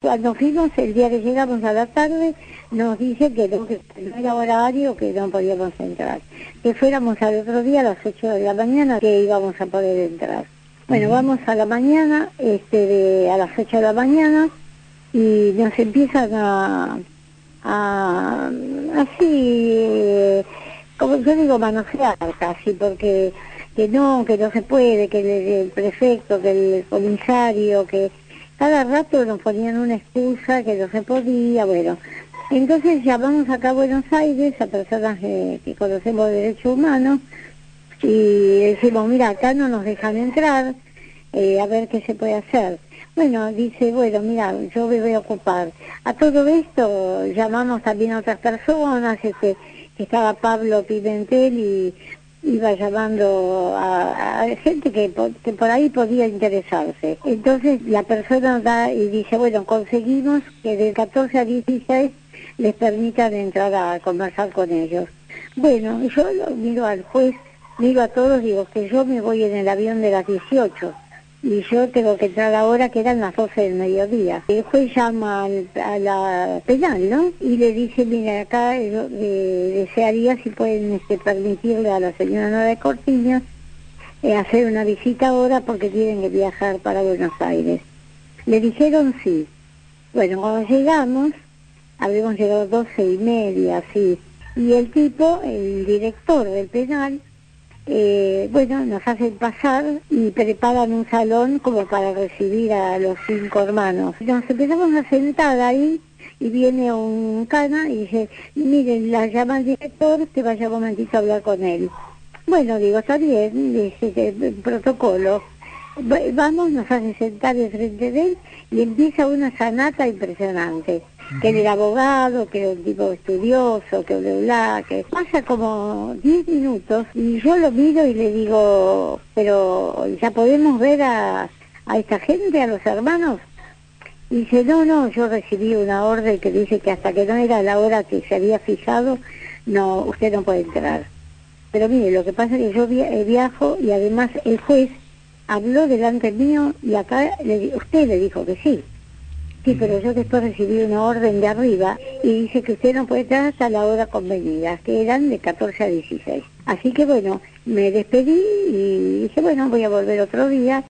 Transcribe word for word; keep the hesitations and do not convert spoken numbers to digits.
cuando fuimos, el día que llegamos a la tarde, nos dice que no, que no era horario, que no podíamos entrar. Que fuéramos al otro día a las ocho de la mañana, que íbamos a poder entrar. Bueno, vamos a la mañana, este, de, a las ocho de la mañana, y nos empiezan a, a así, eh, como yo digo, manosear casi, porque que no, que no se puede, que el, el prefecto, que el comisario, que cada rato nos ponían una excusa, que no se podía, bueno. Entonces llamamos acá a Buenos Aires a personas eh, que conocemos de derechos humanos y decimos, mira, acá no nos dejan entrar, eh, a ver qué se puede hacer. Bueno, dice, bueno, mira, yo me voy a ocupar. A todo esto llamamos también a otras personas, este, que estaba Pablo Pimentel y iba llamando a, a gente que, que por ahí podía interesarse. Entonces la persona da y dice, bueno, conseguimos que del catorce a dieciséis les permitan entrar a conversar con ellos. Bueno, yo lo miro al juez, miro a todos, digo que yo me voy en el avión de las dieciocho y yo tengo que entrar ahora, que eran las doce del mediodía. El juez llama al, a la penal, ¿no? Y le dice, mira, acá yo eh, desearía si pueden este, permitirle a la señora Nora de Cortiñas eh, hacer una visita ahora porque tienen que viajar para Buenos Aires. Le dijeron sí. Bueno, cuando llegamos, habíamos llegado doce y media, así, y el tipo, el director del penal, Eh, bueno, nos hacen pasar y preparan un salón como para recibir a los cinco hermanos. Nos empezamos a sentar ahí y viene un cana y dice, miren, la llama el director, te vaya un momentito a hablar con él. Bueno, digo, está bien, dice, que protocolo. Vamos, nos hace sentar enfrente de él y empieza una sanata impresionante. Que él era abogado, que era un tipo estudioso, que bla, bla, que pasa como diez minutos y yo lo miro y le digo, pero ¿ya podemos ver a, a esta gente, a los hermanos? Y dice, no, no, yo recibí una orden que dice que hasta que no era la hora que se había fijado, no, usted no puede entrar. Pero mire, lo que pasa es que yo viajo y además el juez habló delante mío y acá le, usted le dijo que sí. Sí, pero yo después recibí una orden de arriba y dice que usted no puede entrar hasta la hora convenida, que eran de catorce a dieciséis. Así que bueno, me despedí y dije, bueno, voy a volver otro día.